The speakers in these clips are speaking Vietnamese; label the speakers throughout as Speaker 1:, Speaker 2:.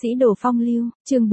Speaker 1: Sĩ đồ phong lưu, chương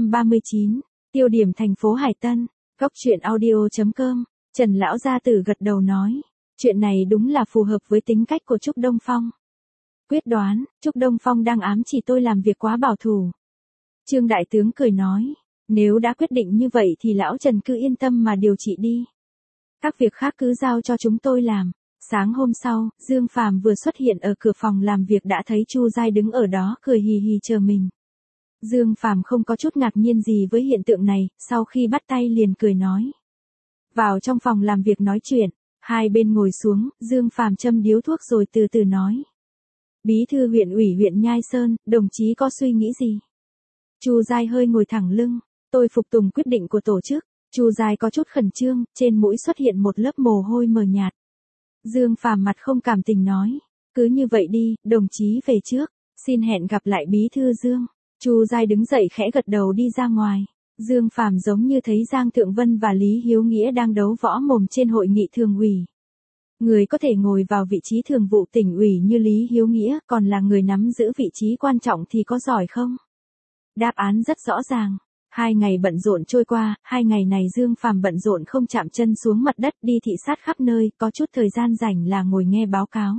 Speaker 1: 439, tiêu điểm thành phố Hải Tân, góc truyện audio.com, Trần Lão Gia Tử gật đầu nói, chuyện này đúng là phù hợp với tính cách của Trúc Đông Phong. Quyết đoán, Trúc Đông Phong đang ám chỉ tôi làm việc quá bảo thủ. Trương Đại Tướng cười nói, nếu đã quyết định như vậy thì Lão Trần cứ yên tâm mà điều trị đi. Các việc khác cứ giao cho chúng tôi làm. Sáng hôm sau, Dương Phàm vừa xuất hiện ở cửa phòng làm việc đã thấy Chu Giai đứng ở đó cười hì hì chờ mình. Dương Phàm không có chút ngạc nhiên gì với hiện tượng này, sau khi bắt tay liền cười nói. Vào trong phòng làm việc nói chuyện, hai bên ngồi xuống, Dương Phàm châm điếu thuốc rồi từ từ nói. Bí thư huyện ủy huyện Nhai Sơn, đồng chí có suy nghĩ gì? Chu Giai hơi ngồi thẳng lưng, tôi phục tùng quyết định của tổ chức. Chu Giai có chút khẩn trương, trên mũi xuất hiện một lớp mồ hôi mờ nhạt. Dương Phàm mặt không cảm tình nói, cứ như vậy đi, đồng chí về trước, xin hẹn gặp lại bí thư Dương. Chu Giai đứng dậy khẽ gật đầu đi ra ngoài. Dương Phàm giống như thấy Giang Thượng Vân và Lý Hiếu Nghĩa đang đấu võ mồm trên hội nghị thường ủy. Người có thể ngồi vào vị trí thường vụ tỉnh ủy như Lý Hiếu Nghĩa, còn là người nắm giữ vị trí quan trọng thì có giỏi không? Đáp án rất rõ ràng. 2 ngày bận rộn trôi qua, 2 ngày này Dương Phàm bận rộn không chạm chân xuống mặt đất, đi thị sát khắp nơi, có chút thời gian rảnh là ngồi nghe báo cáo.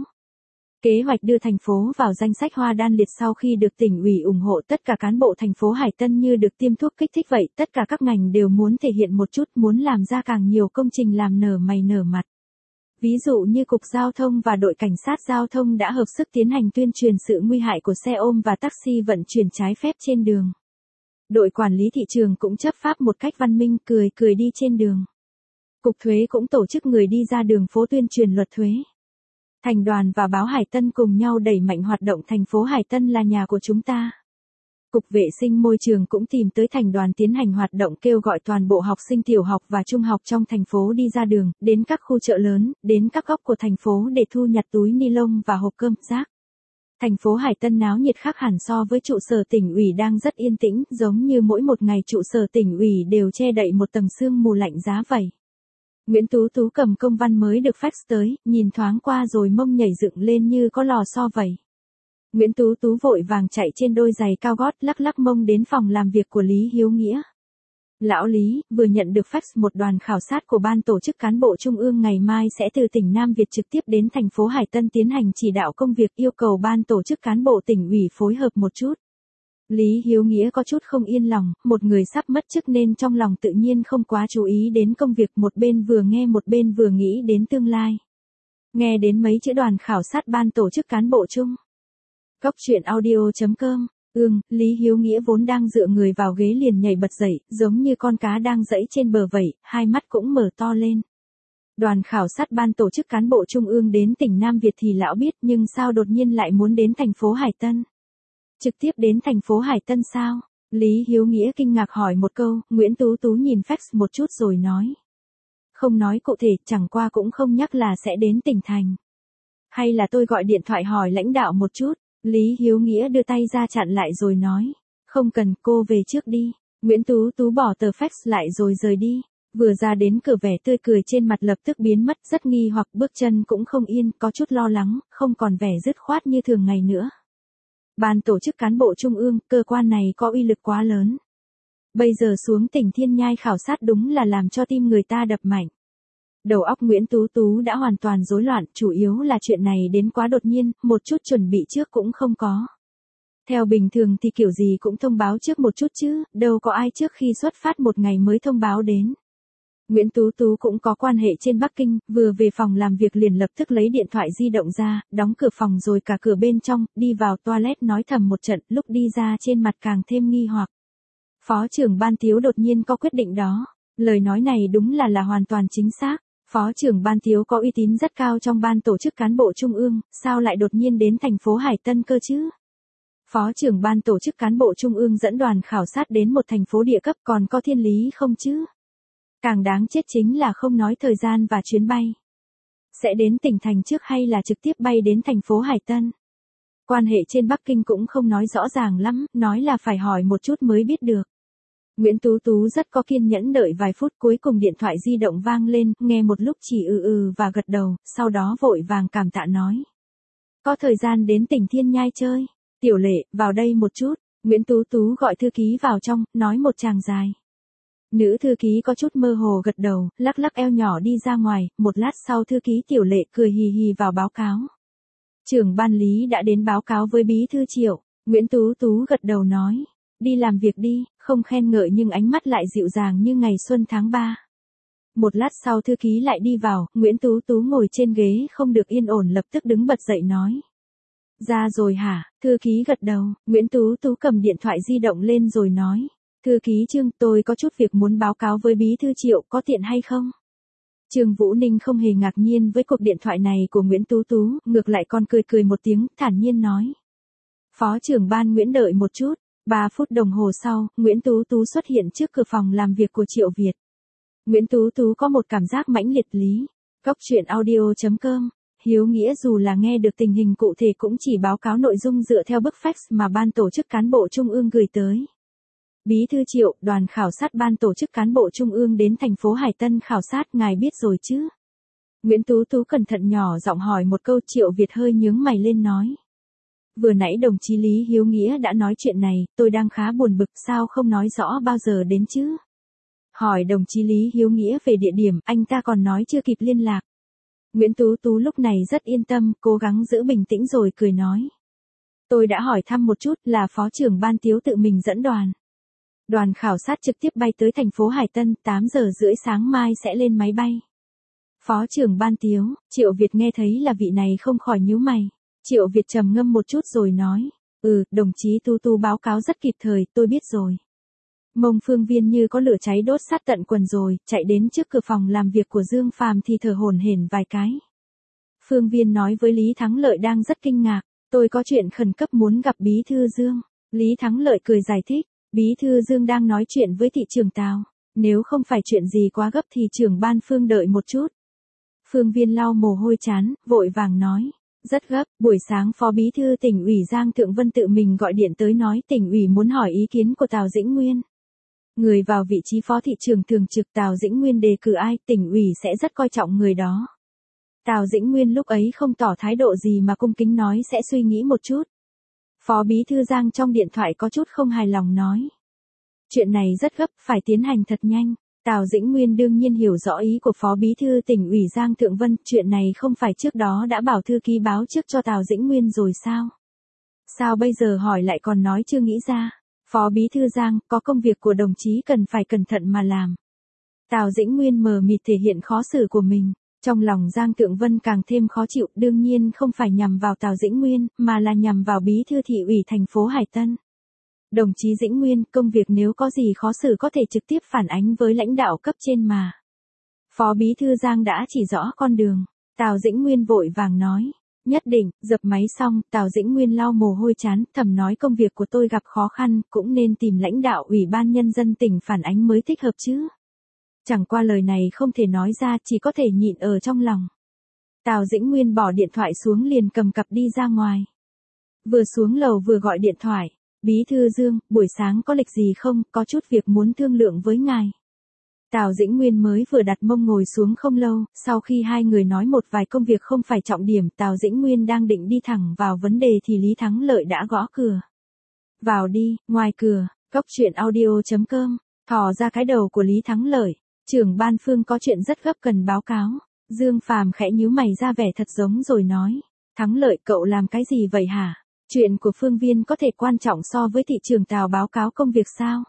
Speaker 1: Kế hoạch đưa thành phố vào danh sách hoa đan liệt sau khi được tỉnh ủy ủng hộ, tất cả cán bộ thành phố Hải Tân như được tiêm thuốc kích thích vậy, tất cả các ngành đều muốn thể hiện một chút, muốn làm ra càng nhiều công trình làm nở mày nở mặt. Ví dụ như Cục Giao thông và đội Cảnh sát Giao thông đã hợp sức tiến hành tuyên truyền sự nguy hại của xe ôm và taxi vận chuyển trái phép trên đường. Đội quản lý thị trường cũng chấp pháp một cách văn minh, cười đi trên đường. Cục thuế cũng tổ chức người đi ra đường phố tuyên truyền luật thuế. Thành đoàn và báo Hải Tân cùng nhau đẩy mạnh hoạt động thành phố Hải Tân là nhà của chúng ta. Cục vệ sinh môi trường cũng tìm tới thành đoàn tiến hành hoạt động kêu gọi toàn bộ học sinh tiểu học và trung học trong thành phố đi ra đường, đến các khu chợ lớn, đến các góc của thành phố để thu nhặt túi ni lông và hộp cơm, rác. Thành phố Hải Tân náo nhiệt khác hẳn so với trụ sở tỉnh ủy đang rất yên tĩnh, giống như mỗi một ngày trụ sở tỉnh ủy đều che đậy một tầng sương mù lạnh giá vậy. Nguyễn Tú Tú cầm công văn mới được fax tới, nhìn thoáng qua rồi mông nhảy dựng lên như có lò xo vậy. Nguyễn Tú Tú vội vàng chạy trên đôi giày cao gót lắc lắc mông đến phòng làm việc của Lý Hiếu Nghĩa. Lão Lý, vừa nhận được fax một đoàn khảo sát của Ban tổ chức cán bộ Trung ương ngày mai sẽ từ tỉnh Nam Việt trực tiếp đến thành phố Hải Tân tiến hành chỉ đạo công việc, yêu cầu Ban tổ chức cán bộ tỉnh ủy phối hợp một chút. Lý Hiếu Nghĩa có chút không yên lòng, một người sắp mất chức nên trong lòng tự nhiên không quá chú ý đến công việc, một bên vừa nghe một bên vừa nghĩ đến tương lai. Nghe đến mấy chữ đoàn khảo sát Ban tổ chức cán bộ Trung. Góc truyện audio.com, Lý Hiếu Nghĩa vốn đang dựa người vào ghế liền nhảy bật dậy, giống như con cá đang giãy trên bờ vậy, hai mắt cũng mở to lên. Đoàn khảo sát Ban tổ chức cán bộ Trung ương đến tỉnh Nam Việt thì lão biết, nhưng sao đột nhiên lại muốn đến thành phố Hải Tân? Trực tiếp đến thành phố Hải Tân sao? Lý Hiếu Nghĩa kinh ngạc hỏi một câu, Nguyễn Tú Tú nhìn fax một chút rồi nói. Không nói cụ thể, chẳng qua cũng không nhắc là sẽ đến tỉnh thành. Hay là tôi gọi điện thoại hỏi lãnh đạo một chút? Lý Hiếu Nghĩa đưa tay ra chặn lại rồi nói. Không cần, cô về trước đi. Nguyễn Tú Tú bỏ tờ fax lại rồi rời đi. Vừa ra đến cửa vẻ tươi cười trên mặt lập tức biến mất, rất nghi hoặc, bước chân cũng không yên, có chút lo lắng, không còn vẻ dứt khoát như thường ngày nữa. Ban tổ chức cán bộ Trung ương, cơ quan này có uy lực quá lớn. Bây giờ xuống tỉnh Thiên Nhai khảo sát đúng là làm cho tim người ta đập mạnh. Đầu óc Nguyễn Tú Tú đã hoàn toàn rối loạn, chủ yếu là chuyện này đến quá đột nhiên, một chút chuẩn bị trước cũng không có. Theo bình thường thì kiểu gì cũng thông báo trước một chút chứ, đâu có ai trước khi xuất phát một ngày mới thông báo đến. Nguyễn Tú Tú cũng có quan hệ trên Bắc Kinh, vừa về phòng làm việc liền lập tức lấy điện thoại di động ra, đóng cửa phòng rồi cả cửa bên trong, đi vào toilet nói thầm một trận, lúc đi ra trên mặt càng thêm nghi hoặc. Phó trưởng Ban Tiếu đột nhiên có quyết định đó, lời nói này đúng là hoàn toàn chính xác. Phó trưởng Ban Tiếu có uy tín rất cao trong Ban tổ chức cán bộ Trung ương, sao lại đột nhiên đến thành phố Hải Tân cơ chứ? Phó trưởng Ban tổ chức cán bộ Trung ương dẫn đoàn khảo sát đến một thành phố địa cấp, còn có thiên lý không chứ? Càng đáng chết chính là không nói thời gian và chuyến bay. Sẽ đến tỉnh thành trước hay là trực tiếp bay đến thành phố Hải Tân? Quan hệ trên Bắc Kinh cũng không nói rõ ràng lắm, nói là phải hỏi một chút mới biết được. Nguyễn Tú Tú rất có kiên nhẫn đợi vài phút, cuối cùng điện thoại di động vang lên, nghe một lúc chỉ và gật đầu, sau đó vội vàng cảm tạ nói. Có thời gian đến tỉnh Thiên Nhai chơi. Tiểu Lệ, vào đây một chút. Nguyễn Tú Tú gọi thư ký vào trong, nói một tràng dài. Nữ thư ký có chút mơ hồ gật đầu, lắc lắc eo nhỏ đi ra ngoài, một lát sau thư ký Tiểu Lệ cười hì hì vào báo cáo. Trưởng ban lý đã đến báo cáo với bí thư Triệu, Nguyễn Tú Tú gật đầu nói, đi làm việc đi, không khen ngợi nhưng ánh mắt lại dịu dàng như ngày xuân tháng 3. Một lát sau thư ký lại đi vào, Nguyễn Tú Tú ngồi trên ghế không được yên ổn lập tức đứng bật dậy nói. Ra rồi hả, thư ký gật đầu, Nguyễn Tú Tú cầm điện thoại di động lên rồi nói. Thư ký Trương, tôi có chút việc muốn báo cáo với bí thư Triệu, có tiện hay không? Trương Vũ Ninh không hề ngạc nhiên với cuộc điện thoại này của Nguyễn Tú Tú, ngược lại còn cười cười một tiếng, thản nhiên nói. Phó trưởng ban Nguyễn đợi một chút, 3 phút đồng hồ sau, Nguyễn Tú Tú xuất hiện trước cửa phòng làm việc của Triệu Việt. Nguyễn Tú Tú có một cảm giác mãnh liệt lý. Góc truyện audio.com, Hiếu Nghĩa dù là nghe được tình hình cụ thể cũng chỉ báo cáo nội dung dựa theo bức fax mà ban tổ chức cán bộ Trung ương gửi tới. Bí thư Triệu, đoàn khảo sát ban tổ chức cán bộ Trung ương đến thành phố Hải Tân khảo sát, ngài biết rồi chứ? Nguyễn Tú Tú cẩn thận nhỏ giọng hỏi một câu. Triệu Việt hơi nhướng mày lên nói. Vừa nãy đồng chí Lý Hiếu Nghĩa đã nói chuyện này, tôi đang khá buồn bực, sao không nói rõ bao giờ đến chứ? Hỏi đồng chí Lý Hiếu Nghĩa về địa điểm, anh ta còn nói chưa kịp liên lạc. Nguyễn Tú Tú lúc này rất yên tâm, cố gắng giữ bình tĩnh rồi cười nói. Tôi đã hỏi thăm một chút, là phó trưởng ban Tiếu tự mình dẫn đoàn. Đoàn khảo sát trực tiếp bay tới thành phố Hải Tân, 8 giờ rưỡi sáng mai sẽ lên máy bay. Phó trưởng ban Tiếu, Triệu Việt nghe thấy là vị này không khỏi nhíu mày. Triệu Việt trầm ngâm một chút rồi nói. Đồng chí Tú Tú báo cáo rất kịp thời, tôi biết rồi. Mông Phương Viên như có lửa cháy đốt sát tận quần rồi, chạy đến trước cửa phòng làm việc của Dương Phàm thì thở hổn hển vài cái. Phương Viên nói với Lý Thắng Lợi đang rất kinh ngạc, tôi có chuyện khẩn cấp muốn gặp bí thư Dương. Lý Thắng Lợi cười giải thích, bí thư Dương đang nói chuyện với thị trưởng Tào, nếu không phải chuyện gì quá gấp thì trưởng ban Phương đợi một chút. Phương Viên lau mồ hôi trán, vội vàng nói. Rất gấp, buổi sáng Phó Bí thư Tỉnh ủy Giang Thượng Vân tự mình gọi điện tới nói Tỉnh ủy muốn hỏi ý kiến của Tào Dĩnh Nguyên. Người vào vị trí phó thị trưởng thường trực Tào Dĩnh Nguyên đề cử ai, Tỉnh ủy sẽ rất coi trọng người đó. Tào Dĩnh Nguyên lúc ấy không tỏ thái độ gì mà cung kính nói sẽ suy nghĩ một chút. Phó Bí thư Giang trong điện thoại có chút không hài lòng nói. Chuyện này rất gấp, phải tiến hành thật nhanh. Tào Dĩnh Nguyên đương nhiên hiểu rõ ý của Phó Bí thư Tỉnh ủy Giang Thượng Vân, chuyện này không phải trước đó đã bảo thư ký báo trước cho Tào Dĩnh Nguyên rồi sao? Sao bây giờ hỏi lại còn nói chưa nghĩ ra? Phó Bí thư Giang, có công việc của đồng chí cần phải cẩn thận mà làm. Tào Dĩnh Nguyên mờ mịt thể hiện khó xử của mình. Trong lòng Giang Thượng Vân càng thêm khó chịu, đương nhiên không phải nhằm vào Tào Dĩnh Nguyên, mà là nhằm vào Bí thư thị ủy thành phố Hải Tân. Đồng chí Dĩnh Nguyên, công việc nếu có gì khó xử có thể trực tiếp phản ánh với lãnh đạo cấp trên mà. Phó Bí thư Giang đã chỉ rõ con đường. Tào Dĩnh Nguyên vội vàng nói. Nhất định, dập máy xong, Tào Dĩnh Nguyên lau mồ hôi trán, thầm nói công việc của tôi gặp khó khăn, cũng nên tìm lãnh đạo Ủy ban Nhân dân tỉnh phản ánh mới thích hợp chứ. Chẳng qua lời này không thể nói ra, chỉ có thể nhịn ở trong lòng. Tào Dĩnh Nguyên bỏ điện thoại xuống liền cầm cặp đi ra ngoài. Vừa xuống lầu vừa gọi điện thoại. Bí thư Dương, buổi sáng có lịch gì không, có chút việc muốn thương lượng với ngài. Tào Dĩnh Nguyên mới vừa đặt mông ngồi xuống không lâu, sau khi hai người nói một vài công việc không phải trọng điểm, Tào Dĩnh Nguyên đang định đi thẳng vào vấn đề thì Lý Thắng Lợi đã gõ cửa. Vào đi, ngoài cửa, góc truyện audio.com, thò ra cái đầu của Lý Thắng Lợi. Trưởng ban Phương có chuyện rất gấp cần báo cáo. Dương Phàm khẽ nhíu mày ra vẻ thật giống rồi nói. Thắng Lợi, cậu làm cái gì vậy hả? Chuyện của Phương Viên có thể quan trọng so với thị trường Tào báo cáo công việc sao?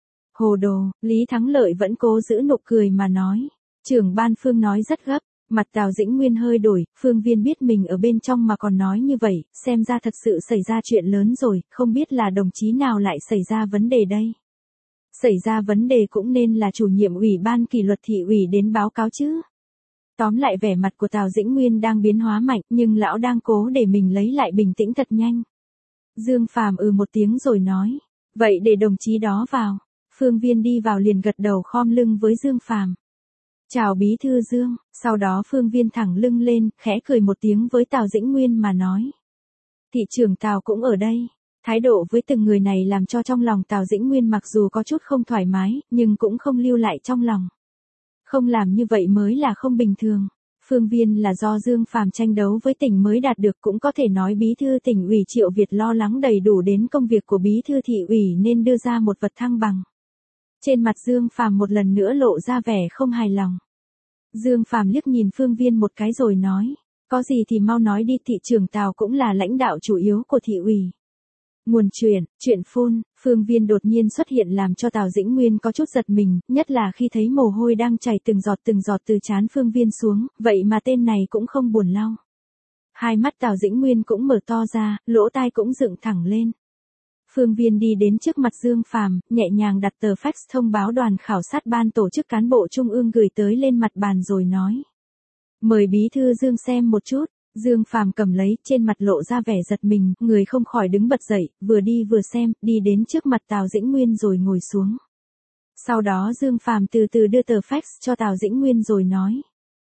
Speaker 1: Hồ đồ, Lý Thắng Lợi vẫn cố giữ nụ cười mà nói. Trưởng ban Phương nói rất gấp, mặt Tào Dĩnh Nguyên hơi đổi, Phương Viên biết mình ở bên trong mà còn nói như vậy, xem ra thật sự xảy ra chuyện lớn rồi, không biết là đồng chí nào lại xảy ra vấn đề đây. Xảy ra vấn đề cũng nên là chủ nhiệm ủy ban kỷ luật thị ủy đến báo cáo chứ. Tóm lại vẻ mặt của Tào Dĩnh Nguyên đang biến hóa mạnh, nhưng lão đang cố để mình lấy lại bình tĩnh thật nhanh. Dương Phàm một tiếng rồi nói, vậy để đồng chí đó vào. Phương Viên đi vào liền gật đầu khom lưng với Dương Phàm. Chào Bí thư Dương, sau đó Phương Viên thẳng lưng lên, khẽ cười một tiếng với Tào Dĩnh Nguyên mà nói. Thị trưởng Tào cũng ở đây. Thái độ với từng người này làm cho trong lòng Tào Dĩnh Nguyên mặc dù có chút không thoải mái, nhưng cũng không lưu lại trong lòng. Không làm như vậy mới là không bình thường. Phương viên là do Dương Phàm tranh đấu với tỉnh mới đạt được, cũng có thể nói bí thư tỉnh ủy Triệu Việt lo lắng đầy đủ đến công việc của bí thư thị ủy nên đưa ra một vật thăng bằng. Trên mặt Dương Phàm một lần nữa lộ ra vẻ không hài lòng. Dương Phàm liếc nhìn Phương viên một cái rồi nói, có gì thì mau nói đi, thị trưởng Tào cũng là lãnh đạo chủ yếu của thị ủy. Nguồn chuyện phun, Phương viên đột nhiên xuất hiện làm cho Tào Dĩnh Nguyên có chút giật mình, nhất là khi thấy mồ hôi đang chảy từng giọt từ trán Phương viên xuống, vậy mà tên này cũng không buồn lau. Hai mắt Tào Dĩnh Nguyên cũng mở to ra, lỗ tai cũng dựng thẳng lên. Phương viên đi đến trước mặt Dương Phàm, nhẹ nhàng đặt tờ fax thông báo đoàn khảo sát ban tổ chức cán bộ trung ương gửi tới lên mặt bàn rồi nói. Mời bí thư Dương xem một chút. Dương Phàm cầm lấy, trên mặt lộ ra vẻ giật mình, người không khỏi đứng bật dậy, vừa đi vừa xem, đi đến trước mặt Tào Dĩnh Nguyên rồi ngồi xuống. Sau đó Dương Phàm từ từ đưa tờ fax cho Tào Dĩnh Nguyên rồi nói.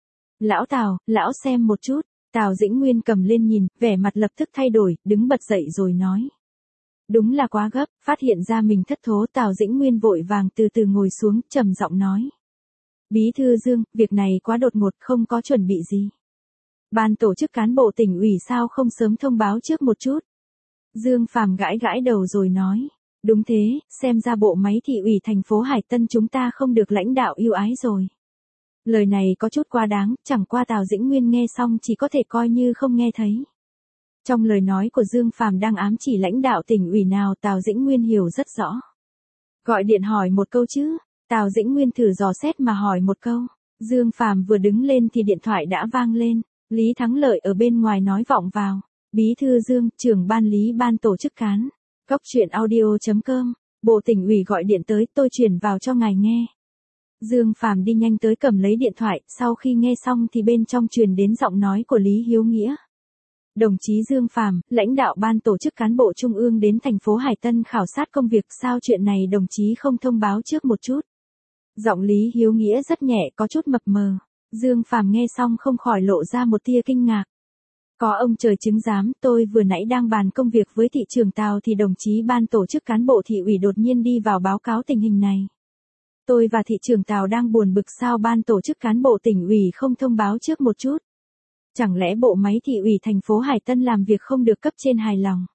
Speaker 1: Lão Tào, lão xem một chút. Tào Dĩnh Nguyên cầm lên nhìn, vẻ mặt lập tức thay đổi, đứng bật dậy rồi nói. Đúng là quá gấp, phát hiện ra mình thất thố, Tào Dĩnh Nguyên vội vàng từ từ ngồi xuống, trầm giọng nói. Bí thư Dương, việc này quá đột ngột, không có chuẩn bị gì. Ban tổ chức cán bộ tỉnh ủy sao không sớm thông báo trước một chút. Dương Phàm gãi gãi đầu rồi nói. Đúng thế, xem ra bộ máy thị ủy thành phố Hải Tân chúng ta không được lãnh đạo ưu ái rồi. Lời này có chút quá đáng, chẳng qua Tào Dĩnh Nguyên nghe xong chỉ có thể coi như không nghe thấy. Trong lời nói của Dương Phàm đang ám chỉ lãnh đạo tỉnh ủy nào Tào Dĩnh Nguyên hiểu rất rõ. Gọi điện hỏi một câu chứ, Tào Dĩnh Nguyên thử dò xét mà hỏi một câu. Dương Phàm vừa đứng lên thì điện thoại đã vang lên. Lý Thắng Lợi ở bên ngoài nói vọng vào. Bí thư Dương, trưởng ban lý ban tổ chức cán. Cóc truyện audio.com. Bộ tỉnh ủy gọi điện tới, tôi chuyển vào cho ngài nghe. Dương Phàm đi nhanh tới cầm lấy điện thoại, sau khi nghe xong thì bên trong truyền đến giọng nói của Lý Hiếu Nghĩa. Đồng chí Dương Phàm, lãnh đạo ban tổ chức cán bộ trung ương đến thành phố Hải Tân khảo sát công việc, sao chuyện này đồng chí không thông báo trước một chút? Giọng Lý Hiếu Nghĩa rất nhẹ, có chút mập mờ. Dương Phàm nghe xong không khỏi lộ ra một tia kinh ngạc. Có ông trời chứng giám, tôi vừa nãy đang bàn công việc với thị trưởng Tào thì đồng chí ban tổ chức cán bộ thị ủy đột nhiên đi vào báo cáo tình hình này. Tôi và thị trưởng Tào đang buồn bực sao ban tổ chức cán bộ tỉnh ủy không thông báo trước một chút. Chẳng lẽ bộ máy thị ủy thành phố Hải Tân làm việc không được cấp trên hài lòng?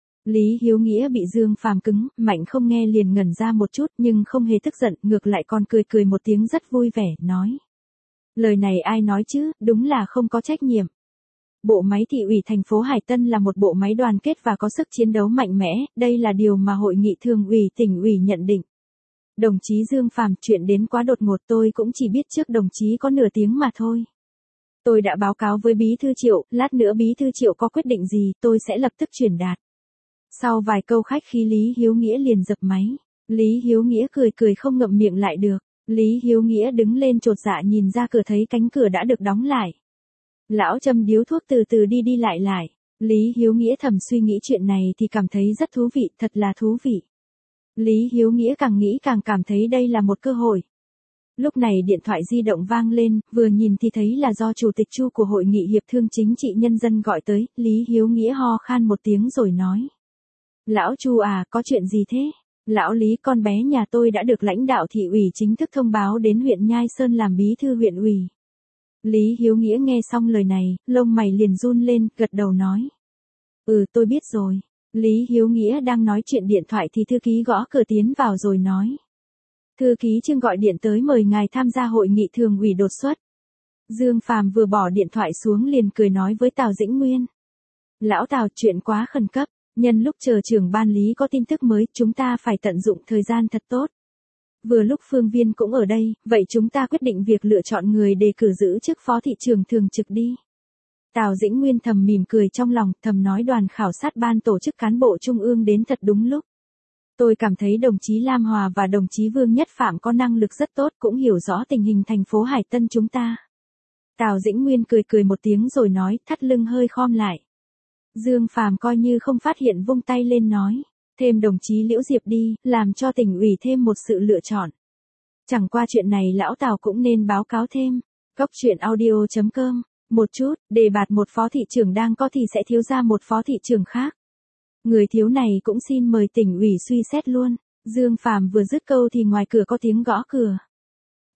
Speaker 1: Lý Hiếu Nghĩa bị Dương Phàm cứng, mạnh không nghe liền ngẩn ra một chút nhưng không hề tức giận, ngược lại còn cười một tiếng rất vui vẻ, nói. Lời này ai nói chứ, đúng là không có trách nhiệm. Bộ máy thị ủy thành phố Hải Tân là một bộ máy đoàn kết và có sức chiến đấu mạnh mẽ, đây là điều mà hội nghị thường ủy tỉnh ủy nhận định. Đồng chí Dương Phàm, chuyện đến quá đột ngột, tôi cũng chỉ biết trước đồng chí có nửa tiếng mà thôi. Tôi đã báo cáo với bí thư Triệu, lát nữa bí thư Triệu có quyết định gì, tôi sẽ lập tức truyền đạt. Sau vài câu khách khí Lý Hiếu Nghĩa liền dập máy. Lý Hiếu Nghĩa cười không ngậm miệng lại được. Lý Hiếu Nghĩa đứng lên chột dạ nhìn ra cửa thấy cánh cửa đã được đóng lại. Lão châm điếu thuốc từ từ đi lại. Lý Hiếu Nghĩa thầm suy nghĩ chuyện này thì cảm thấy rất thú vị, thật là thú vị. Lý Hiếu Nghĩa càng nghĩ càng cảm thấy đây là một cơ hội. Lúc này điện thoại di động vang lên, vừa nhìn thì thấy là do Chủ tịch Chu của Hội nghị Hiệp thương Chính trị Nhân dân gọi tới, Lý Hiếu Nghĩa ho khan một tiếng rồi nói. Lão Chu à, có chuyện gì thế? Lão Lý, con bé nhà tôi đã được lãnh đạo thị ủy chính thức thông báo đến huyện Nhai Sơn làm bí thư huyện ủy. Lý Hiếu Nghĩa nghe xong lời này, lông mày liền run lên, gật đầu nói. Tôi biết rồi. Lý Hiếu Nghĩa đang nói chuyện điện thoại thì thư ký gõ cửa tiến vào rồi nói. Thư ký Trương gọi điện tới mời ngài tham gia hội nghị thường ủy đột xuất. Dương Phàm vừa bỏ điện thoại xuống liền cười nói với Tào Dĩnh Nguyên. Lão Tào, chuyện quá khẩn cấp, nhân lúc chờ trưởng ban lý có tin tức mới, chúng ta phải tận dụng thời gian thật tốt. Vừa lúc Phương Viên cũng ở đây, vậy chúng ta quyết định việc lựa chọn người đề cử giữ chức phó thị trưởng thường trực đi. Tào Dĩnh Nguyên thầm mỉm cười trong lòng, thầm nói đoàn khảo sát ban tổ chức cán bộ trung ương đến thật đúng lúc. Tôi cảm thấy đồng chí Lam Hòa và đồng chí Vương Nhất Phạm có năng lực rất tốt, cũng hiểu rõ tình hình thành phố Hải Tân chúng ta. Tào Dĩnh Nguyên cười một tiếng rồi nói, thắt lưng hơi khom lại. Dương Phàm coi như không phát hiện vung tay lên nói, thêm đồng chí Liễu Diệp đi, làm cho tỉnh ủy thêm một sự lựa chọn. Chẳng qua chuyện này lão Tào cũng nên báo cáo thêm. Cóc truyện audio.com. Một chút, đề bạt một phó thị trưởng đang có thì sẽ thiếu ra một phó thị trưởng khác. Người thiếu này cũng xin mời tỉnh ủy suy xét luôn. Dương Phàm vừa dứt câu thì ngoài cửa có tiếng gõ cửa.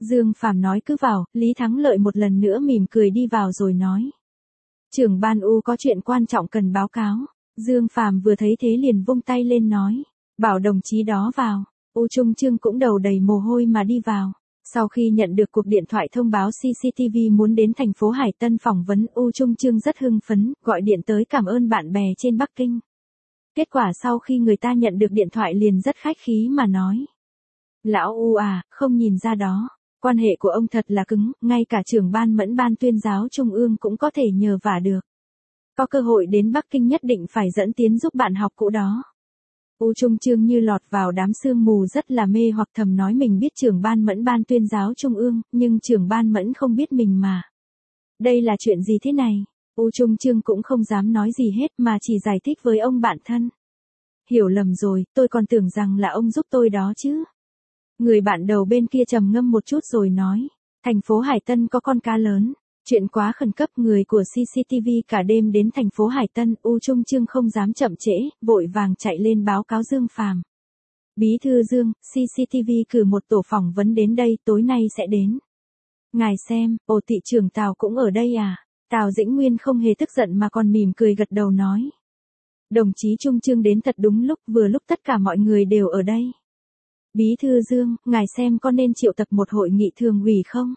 Speaker 1: Dương Phàm nói cứ vào, Lý Thắng Lợi một lần nữa mỉm cười đi vào rồi nói. Trưởng ban U có chuyện quan trọng cần báo cáo. Dương Phàm vừa thấy thế liền vung tay lên nói. Bảo đồng chí đó vào. U Trung Chương cũng đầu đầy mồ hôi mà đi vào. Sau khi nhận được cuộc điện thoại thông báo CCTV muốn đến thành phố Hải Tân phỏng vấn, U Trung Chương rất hưng phấn, gọi điện tới cảm ơn bạn bè trên Bắc Kinh. Kết quả sau khi người ta nhận được điện thoại liền rất khách khí mà nói. Lão U à, không nhìn ra đó. Quan hệ của ông thật là cứng, ngay cả trưởng ban Mẫn ban tuyên giáo Trung ương cũng có thể nhờ vả được. Có cơ hội đến Bắc Kinh nhất định phải dẫn tiến giúp bạn học cũ đó. U Trung Chương như lọt vào đám sương mù rất là mê hoặc thầm nói mình biết trưởng ban Mẫn ban tuyên giáo Trung ương, nhưng trưởng ban Mẫn không biết mình mà. Đây là chuyện gì thế này? U Trung Chương cũng không dám nói gì hết mà chỉ giải thích với ông bạn thân. Hiểu lầm rồi, tôi còn tưởng rằng là ông giúp tôi đó chứ. Người bạn đầu bên kia trầm ngâm một chút rồi nói. Thành phố Hải Tân có con cá lớn. Chuyện quá khẩn cấp, người của CCTV cả đêm đến thành phố Hải Tân. U Trung Chương không dám chậm trễ, vội vàng chạy lên báo cáo Dương Phàm. Bí thư Dương, CCTV cử một tổ phỏng vấn đến đây, tối nay sẽ đến. Ngài xem, ồ thị trưởng Tào cũng ở đây à? Tào Dĩnh Nguyên không hề tức giận mà còn mỉm cười gật đầu nói. Đồng chí Trung Chương đến thật đúng lúc, vừa lúc tất cả mọi người đều ở đây. Bí thư Dương, ngài xem có nên triệu tập một hội nghị thường ủy không?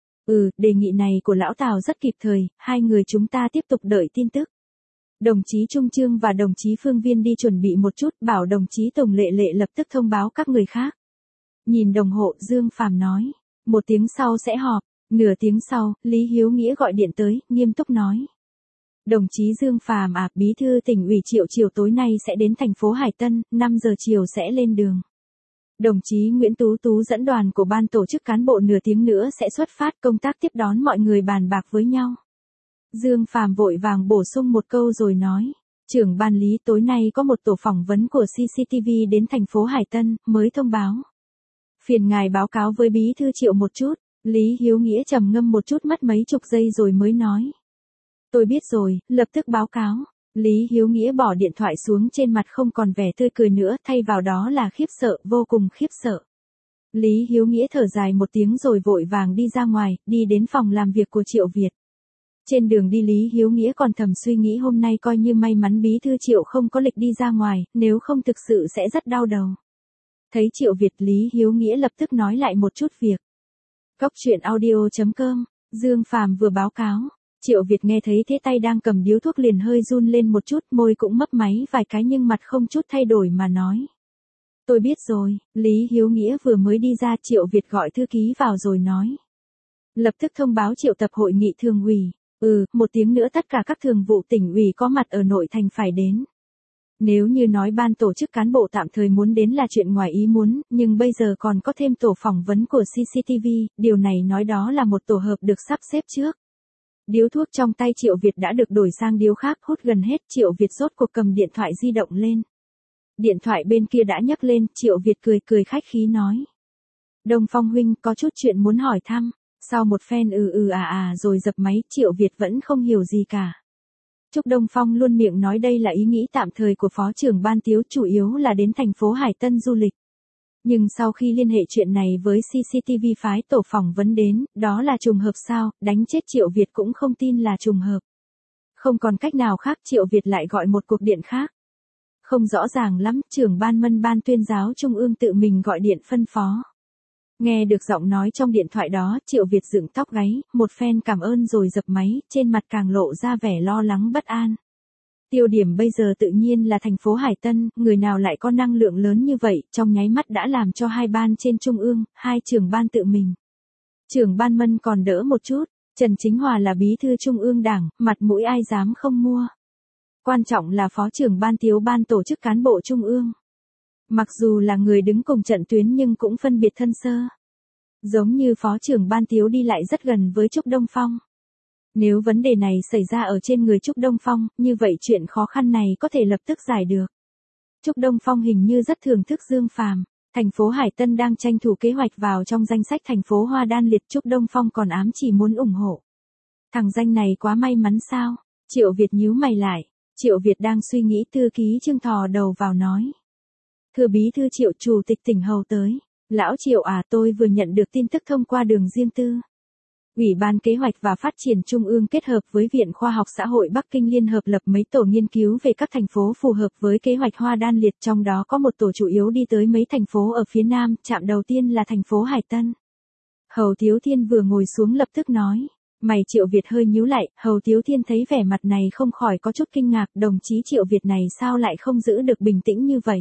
Speaker 1: Đề nghị này của lão Tào rất kịp thời, hai người chúng ta tiếp tục đợi tin tức. Đồng chí Trung Chương và đồng chí Phương Viên đi chuẩn bị một chút, bảo đồng chí Tổng Lệ Lệ lập tức thông báo các người khác. Nhìn đồng hồ, Dương Phàm nói, 1 tiếng sau sẽ họp. Nửa tiếng sau, Lý Hiếu Nghĩa gọi điện tới, nghiêm túc nói. Đồng chí Dương Phàm à, bí thư tỉnh ủy Triệu chiều tối nay sẽ đến thành phố Hải Tân, 5 giờ chiều sẽ lên đường. Đồng chí Nguyễn Tú Tú dẫn đoàn của ban tổ chức cán bộ nửa tiếng nữa sẽ xuất phát, công tác tiếp đón mọi người bàn bạc với nhau. Dương Phàm vội vàng bổ sung một câu rồi nói. Trưởng ban Lý tối nay có một tổ phỏng vấn của CCTV đến thành phố Hải Tân, mới thông báo. Phiền ngài báo cáo với bí thư Triệu một chút. Lý Hiếu Nghĩa trầm ngâm một chút mất mấy chục giây rồi mới nói. Tôi biết rồi, lập tức báo cáo. Lý Hiếu Nghĩa bỏ điện thoại xuống, trên mặt không còn vẻ tươi cười nữa, thay vào đó là khiếp sợ, vô cùng khiếp sợ. Lý Hiếu Nghĩa thở dài một tiếng rồi vội vàng đi ra ngoài, đi đến phòng làm việc của Triệu Việt. Trên đường đi Lý Hiếu Nghĩa còn thầm suy nghĩ hôm nay coi như may mắn bí thư Triệu không có lịch đi ra ngoài, nếu không thực sự sẽ rất đau đầu. Thấy Triệu Việt, Lý Hiếu Nghĩa lập tức nói lại một chút việc. Cốc truyện audio.com, Dương Phàm vừa báo cáo. Triệu Việt nghe thấy thế tay đang cầm điếu thuốc liền hơi run lên một chút, môi cũng mấp máy vài cái nhưng mặt không chút thay đổi mà nói. Tôi biết rồi. Lý Hiếu Nghĩa vừa mới đi ra, Triệu Việt gọi thư ký vào rồi nói. Lập tức thông báo triệu tập hội nghị thường ủy. 1 tiếng nữa tất cả các thường vụ tỉnh ủy có mặt ở nội thành phải đến. Nếu như nói ban tổ chức cán bộ tạm thời muốn đến là chuyện ngoài ý muốn, nhưng bây giờ còn có thêm tổ phỏng vấn của CCTV, điều này nói đó là một tổ hợp được sắp xếp trước. Điếu thuốc trong tay Triệu Việt đã được đổi sang điếu khác, hút gần hết, Triệu Việt rốt cuộc cầm điện thoại di động lên. Điện thoại bên kia đã nhấc lên, Triệu Việt cười khách khí nói. Đông Phong huynh, có chút chuyện muốn hỏi thăm. Sau một phen rồi dập máy, Triệu Việt vẫn không hiểu gì cả. Trúc Đông Phong luôn miệng nói đây là ý nghĩ tạm thời của phó trưởng ban Tiếu, chủ yếu là đến thành phố Hải Tân du lịch. Nhưng sau khi liên hệ chuyện này với CCTV phái tổ phỏng vấn đến, đó là trùng hợp sao, đánh chết Triệu Việt cũng không tin là trùng hợp. Không còn cách nào khác, Triệu Việt lại gọi một cuộc điện khác. Không rõ ràng lắm, trưởng ban Mẫn ban tuyên giáo Trung ương tự mình gọi điện phân phó. Nghe được giọng nói trong điện thoại đó, Triệu Việt dựng tóc gáy, một phen cảm ơn rồi dập máy, trên mặt càng lộ ra vẻ lo lắng bất an. Tiêu điểm bây giờ tự nhiên là thành phố Hải Tân, người nào lại có năng lượng lớn như vậy, trong nháy mắt đã làm cho 2 ban trên Trung ương, 2 trưởng ban tự mình. Trưởng ban Mẫn còn đỡ một chút, Trần Chính Hòa là bí thư Trung ương Đảng, mặt mũi ai dám không mua. Quan trọng là phó trưởng ban Tiếu ban tổ chức cán bộ Trung ương. Mặc dù là người đứng cùng trận tuyến nhưng cũng phân biệt thân sơ. Giống như phó trưởng ban Tiếu đi lại rất gần với Trúc Đông Phong. Nếu vấn đề này xảy ra ở trên người Trúc Đông Phong, như vậy chuyện khó khăn này có thể lập tức giải được. Trúc Đông Phong hình như rất thưởng thức Dương Phàm. Thành phố Hải Tân đang tranh thủ kế hoạch vào trong danh sách thành phố Hoa Đan liệt, Trúc Đông Phong còn ám chỉ muốn ủng hộ. Thằng danh này quá may mắn sao? Triệu Việt nhíu mày lại. Triệu Việt đang suy nghĩ, thư ký Trương thò đầu vào nói. Thưa bí thư Triệu, chủ tịch tỉnh Hầu tới. Lão Triệu à, tôi vừa nhận được tin tức thông qua đường riêng tư. Ủy ban Kế hoạch và Phát triển Trung ương kết hợp với Viện Khoa học Xã hội Bắc Kinh liên hợp lập mấy tổ nghiên cứu về các thành phố phù hợp với kế hoạch Hoa Đan Liệt, trong đó có một tổ chủ yếu đi tới mấy thành phố ở phía Nam, chạm đầu tiên là thành phố Hải Tân. Hầu Tiếu Thiên vừa ngồi xuống lập tức nói. Mày Triệu Việt hơi nhíu lại, Hầu Tiếu Thiên thấy vẻ mặt này không khỏi có chút kinh ngạc, đồng chí Triệu Việt này sao lại không giữ được bình tĩnh như vậy.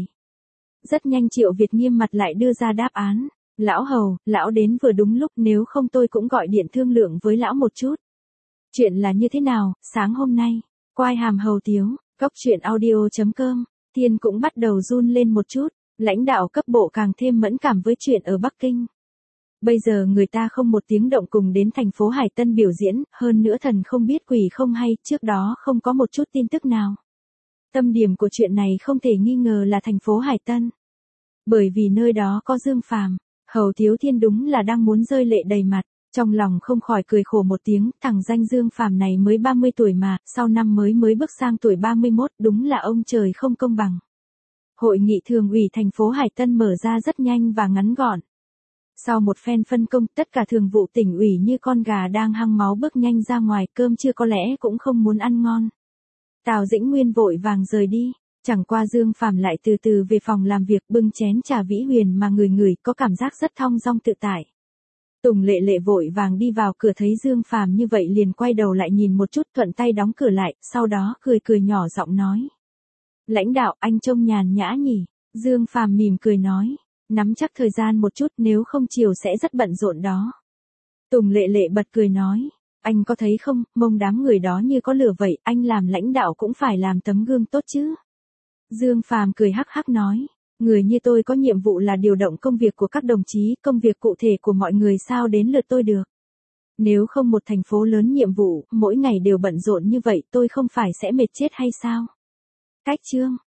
Speaker 1: Rất nhanh Triệu Việt nghiêm mặt lại đưa ra đáp án. Lão Hầu, lão đến vừa đúng lúc, nếu không tôi cũng gọi điện thương lượng với lão một chút. Chuyện là như thế nào, sáng hôm nay, quai hàm Hầu Tiếu, cốc truyện audio.com, Thiên cũng bắt đầu run lên một chút, lãnh đạo cấp bộ càng thêm mẫn cảm với chuyện ở Bắc Kinh. Bây giờ người ta không một tiếng động cùng đến thành phố Hải Tân biểu diễn, hơn nữa thần không biết quỷ không hay, trước đó không có một chút tin tức nào. Tâm điểm của chuyện này không thể nghi ngờ là thành phố Hải Tân. Bởi vì nơi đó có Dương Phàm. Hầu Tiếu Thiên đúng là đang muốn rơi lệ đầy mặt, trong lòng không khỏi cười khổ một tiếng, thằng danh Dương Phàm này mới 30 tuổi mà, sau năm mới bước sang tuổi 31, đúng là ông trời không công bằng. Hội nghị thường ủy thành phố Hải Tân mở ra rất nhanh và ngắn gọn. Sau một phen phân công, tất cả thường vụ tỉnh ủy như con gà đang hăng máu bước nhanh ra ngoài, cơm trưa có lẽ cũng không muốn ăn ngon. Tào Dĩnh Nguyên vội vàng rời đi. Chẳng qua Dương Phàm lại từ từ về phòng làm việc, bưng chén trà Vĩ Huyền mà ngửi có cảm giác rất thong dong tự tại. Tùng Lệ Lệ vội vàng đi vào cửa thấy Dương Phàm như vậy liền quay đầu lại nhìn một chút, thuận tay đóng cửa lại, sau đó cười nhỏ giọng nói. Lãnh đạo, anh trông nhàn nhã nhỉ? Dương Phàm mỉm cười nói. Nắm chắc thời gian một chút, nếu không chiều sẽ rất bận rộn đó. Tùng Lệ Lệ bật cười nói. Anh có thấy không, mông đám người đó như có lửa vậy, anh làm lãnh đạo cũng phải làm tấm gương tốt chứ. Dương Phàm cười hắc hắc nói, người như tôi có nhiệm vụ là điều động công việc của các đồng chí, công việc cụ thể của mọi người sao đến lượt tôi được. Nếu không một thành phố lớn nhiệm vụ, mỗi ngày đều bận rộn như vậy tôi không phải sẽ mệt chết hay sao? Cách chương.